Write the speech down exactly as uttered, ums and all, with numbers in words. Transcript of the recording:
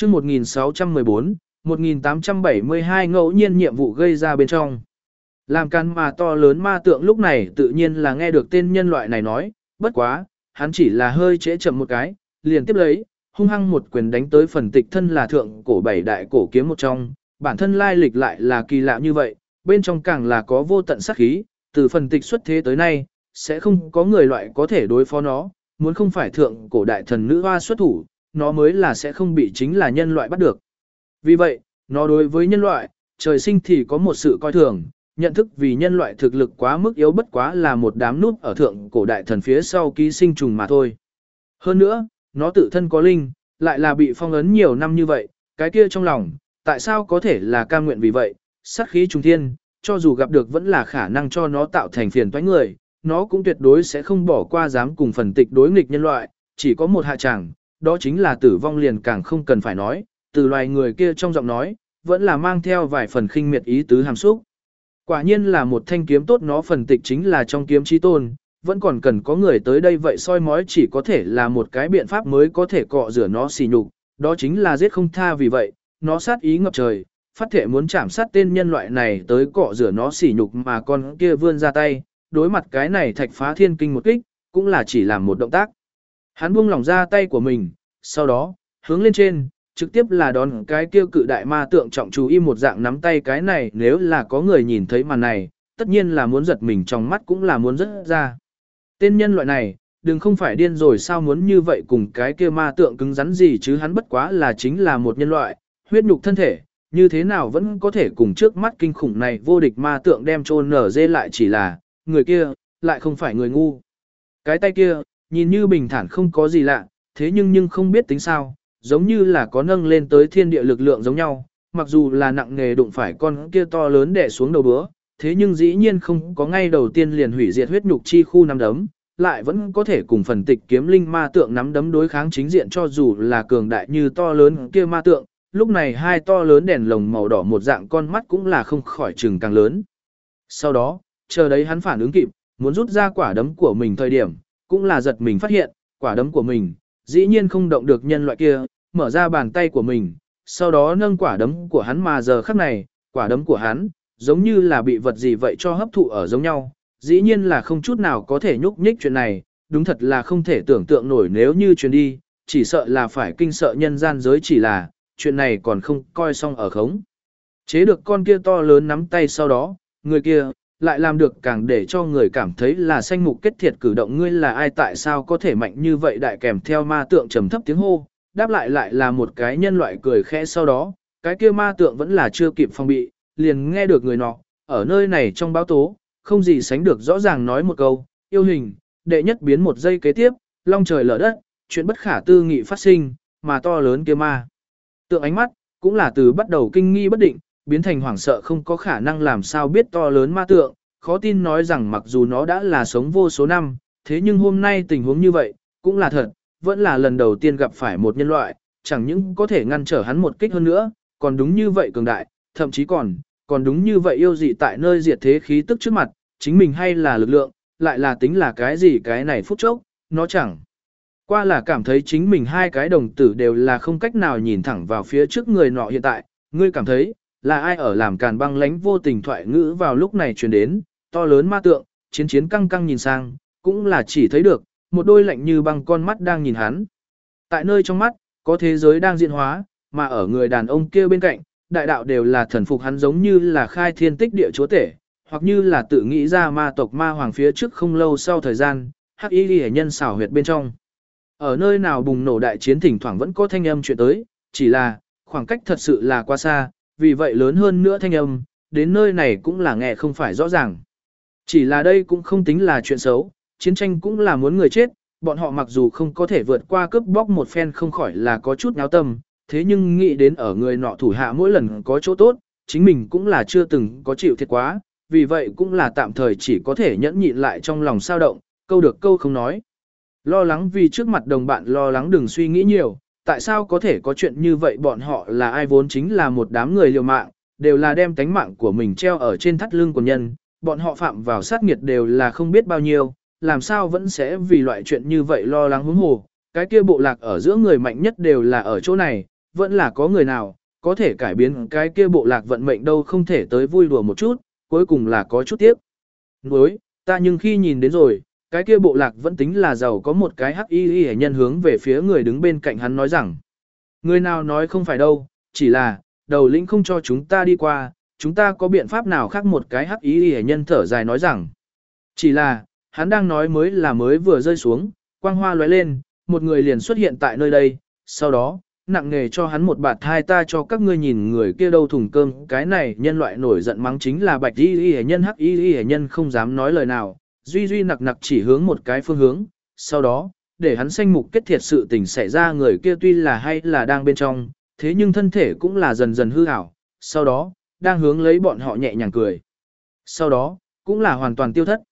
chương một nghìn sáu trăm mười bốn, một nghìn tám trăm bảy mươi hai ngẫu nhiên nhiệm vụ gây ra bên trong. Làm căn mà to lớn ma tượng lúc này tự nhiên là nghe được tên nhân loại này nói, bất quá, hắn chỉ là hơi trễ chậm một cái, liền tiếp lấy, hung hăng một quyền đánh tới phần tịch thân là thượng cổ bảy đại cổ kiếm một trong, bản thân lai lịch lại là kỳ lạ như vậy, bên trong càng là có vô tận sát khí, từ phần tịch xuất thế tới nay, sẽ không có người loại có thể đối phó nó, muốn không phải thượng cổ đại thần nữ hoa xuất thủ, nó mới là sẽ không bị chính là nhân loại bắt được. Vì vậy, nó đối với nhân loại, trời sinh thì có một sự coi thường, nhận thức vì nhân loại thực lực quá mức yếu bất quá là một đám nút ở thượng cổ đại thần phía sau ký sinh trùng mà thôi. Hơn nữa, nó tự thân có linh, lại là bị phong ấn nhiều năm như vậy, cái kia trong lòng, tại sao có thể là cam nguyện vì vậy, sát khí trùng thiên, cho dù gặp được vẫn là khả năng cho nó tạo thành phiền toái người, nó cũng tuyệt đối sẽ không bỏ qua dám cùng phần tịch đối nghịch nhân loại, chỉ có một hạ tràng, đó chính là tử vong liền càng không cần phải nói, từ loài người kia trong giọng nói, vẫn là mang theo vài phần khinh miệt ý tứ hàm xúc. Quả nhiên là một thanh kiếm tốt, nó phần tịch chính là trong kiếm chí tôn, vẫn còn cần có người tới đây vậy soi mói, chỉ có thể là một cái biện pháp mới có thể cọ rửa nó xỉ nhục, đó chính là giết không tha. Vì vậy, nó sát ý ngập trời, phát thể muốn chạm sát tên nhân loại này tới cọ rửa nó sỉ nhục, mà con kia vươn ra tay, đối mặt cái này thạch phá thiên kinh một kích, cũng là chỉ làm một động tác. Hắn buông lỏng ra tay của mình, sau đó, hướng lên trên, trực tiếp là đón cái kia cự đại ma tượng trọng chú im một dạng nắm tay. Cái này nếu là có người nhìn thấy màn này, tất nhiên là muốn giật mình trong mắt, cũng là muốn rớt ra. Tên nhân loại này, đừng không phải điên rồi sao, muốn như vậy cùng cái kia ma tượng cứng rắn gì chứ, hắn bất quá là chính là một nhân loại, huyết nhục thân thể, như thế nào vẫn có thể cùng trước mắt kinh khủng này vô địch ma tượng đem chôn nở dê, lại chỉ là, người kia, lại không phải người ngu. Cái tay kia, nhìn như bình thản không có gì lạ, thế nhưng nhưng không biết tính sao, giống như là có nâng lên tới thiên địa lực lượng giống nhau, mặc dù là nặng nghề đụng phải con kia to lớn đè xuống đầu bữa, thế nhưng dĩ nhiên không có ngay đầu tiên liền hủy diệt huyết nhục chi khu nắm đấm, lại vẫn có thể cùng phần tịch kiếm linh ma tượng nắm đấm đối kháng chính diện, cho dù là cường đại như to lớn kia ma tượng, lúc này hai to lớn đèn lồng màu đỏ một dạng con mắt cũng là không khỏi chừng càng lớn. Sau đó, chờ đấy hắn phản ứng kịp, muốn rút ra quả đấm của mình thời điểm, cũng là giật mình phát hiện, quả đấm của mình, dĩ nhiên không động được nhân loại kia, mở ra bàn tay của mình, sau đó nâng quả đấm của hắn, mà giờ khắc này, quả đấm của hắn, giống như là bị vật gì vậy cho hấp thụ ở giống nhau, dĩ nhiên là không chút nào có thể nhúc nhích. Chuyện này, đúng thật là không thể tưởng tượng nổi, nếu như truyền đi, chỉ sợ là phải kinh sợ nhân gian giới, chỉ là, chuyện này còn không coi xong ở khống chế được con kia to lớn nắm tay, sau đó, người kia, lại làm được càng để cho người cảm thấy là sanh mục kết thiệt cử động. Ngươi là ai, tại sao có thể mạnh như vậy, đại kèm theo ma tượng trầm thấp tiếng hô, đáp lại lại là một cái nhân loại cười khẽ. Sau đó, cái kia ma tượng vẫn là chưa kịp phòng bị, liền nghe được người nọ, ở nơi này trong báo tố, không gì sánh được rõ ràng nói một câu, yêu hình, đệ nhất biến. Một giây kế tiếp, long trời lở đất, chuyện bất khả tư nghị phát sinh, mà to lớn kia ma tượng ánh mắt, cũng là từ bắt đầu kinh nghi bất định, biến thành hoảng sợ, không có khả năng làm sao biết to lớn ma tượng, khó tin nói rằng mặc dù nó đã là sống vô số năm, thế nhưng hôm nay tình huống như vậy, cũng là thật, vẫn là lần đầu tiên gặp phải một nhân loại, chẳng những có thể ngăn trở hắn một kích, hơn nữa, còn đúng như vậy cường đại, thậm chí còn, còn đúng như vậy yêu dị. Tại nơi diệt thế khí tức trước mặt, chính mình hay là lực lượng, lại là tính là cái gì, cái này phút chốc, nó chẳng qua là cảm thấy chính mình hai cái đồng tử đều là không cách nào nhìn thẳng vào phía trước người nọ. Hiện tại, ngươi cảm thấy, là ai ở làm càn băng lánh vô tình thoại ngữ vào lúc này truyền đến, to lớn ma tượng, chiến chiến căng căng nhìn sang, cũng là chỉ thấy được, một đôi lạnh như băng con mắt đang nhìn hắn. Tại nơi trong mắt, có thế giới đang diễn hóa, mà ở người đàn ông kia bên cạnh, đại đạo đều là thần phục hắn, giống như là khai thiên tích địa chúa tể, hoặc như là tự nghĩ ra ma tộc ma hoàng phía trước không lâu sau thời gian, hắc y ghi nhân xảo huyệt bên trong. Ở nơi nào bùng nổ đại chiến, thỉnh thoảng vẫn có thanh âm chuyện tới, chỉ là, khoảng cách thật sự là quá xa, vì vậy lớn hơn nữa thanh âm, đến nơi này cũng là nghe không phải rõ ràng. Chỉ là đây cũng không tính là chuyện xấu, chiến tranh cũng là muốn người chết, bọn họ mặc dù không có thể vượt qua cướp bóc một phen không khỏi là có chút náo tâm, thế nhưng nghĩ đến ở người nọ thủ hạ mỗi lần có chỗ tốt, chính mình cũng là chưa từng có chịu thiệt quá, vì vậy cũng là tạm thời chỉ có thể nhẫn nhịn lại trong lòng sao động, câu được câu không nói. Lo lắng vì trước mặt đồng bạn, lo lắng đừng suy nghĩ nhiều, tại sao có thể có chuyện như vậy, bọn họ là ai, vốn chính là một đám người liều mạng, đều là đem tánh mạng của mình treo ở trên thắt lưng của nhân, bọn họ phạm vào sát nghiệt đều là không biết bao nhiêu, làm sao vẫn sẽ vì loại chuyện như vậy lo lắng huống hồ, cái kia bộ lạc ở giữa người mạnh nhất đều là ở chỗ này, vẫn là có người nào, có thể cải biến cái kia bộ lạc vận mệnh đâu không thể tới vui đùa một chút, cuối cùng là có chút tiếc. Nuối, ta nhưng khi nhìn đến rồi, cái kia bộ lạc vẫn tính là giàu có một cái hắc y y nhân hướng về phía người đứng bên cạnh hắn nói rằng. Người nào nói không phải đâu, chỉ là, đầu lĩnh không cho chúng ta đi qua, chúng ta có biện pháp nào khác một cái hắc y y nhân thở dài nói rằng. Chỉ là, hắn đang nói mới là mới vừa rơi xuống, quang hoa lóe lên, một người liền xuất hiện tại nơi đây, sau đó, nặng nề cho hắn một bạt thai ta cho các ngươi nhìn người kia đâu thùng cơm, cái này nhân loại nổi giận mắng chính là bạch y y nhân hắc y y nhân không dám nói lời nào, duy duy nặc nặc chỉ hướng một cái phương hướng, sau đó, để hắn sanh mục kết thiệt sự tình xảy ra người kia tuy là hay là đang bên trong, thế nhưng thân thể cũng là dần dần hư ảo, sau đó, đang hướng lấy bọn họ nhẹ nhàng cười. Sau đó, cũng là hoàn toàn tiêu thất.